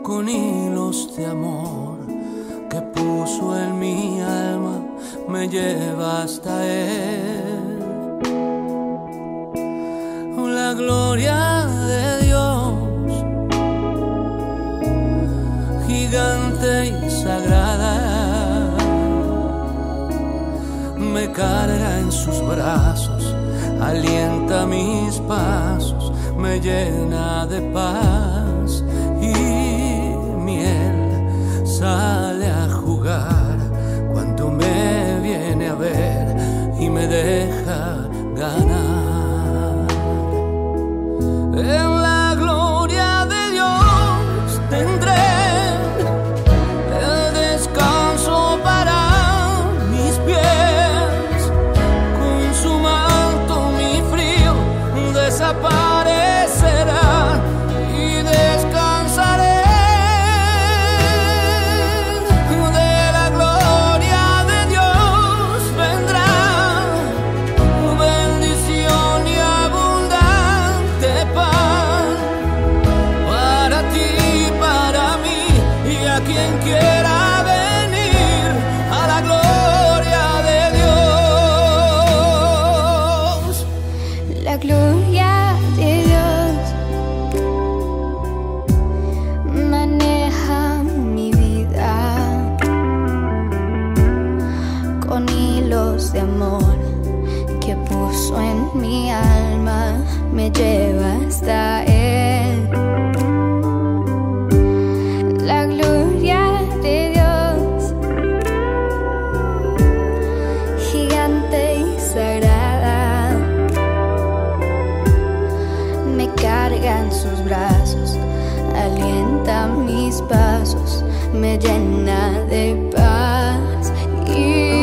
con hilos de amor que puso en mi alma, me lleva hasta Él. La gloria de Dios, gigante y sagrada, me carga en sus brazos, alienta mis pasos, me llena de paz y miel. Sale a jugar cuando me viene a ver y me deja ganar. En la gloria de Dios tendré el descanso para mis pies. Con su manto mi frío desaparecerá y descansaré. De la gloria de Dios vendrá bendición y abundante pan para ti y para mí y a quien quiera venir a la gloria de Dios. La gloria de Dios maneja mi vida con hilos de amor que puso en mi alma, me lleva hasta Él. La gloria de Dios, gigante y sagrada, me carga en sus brazos, alienta mis pasos, me llena de paz y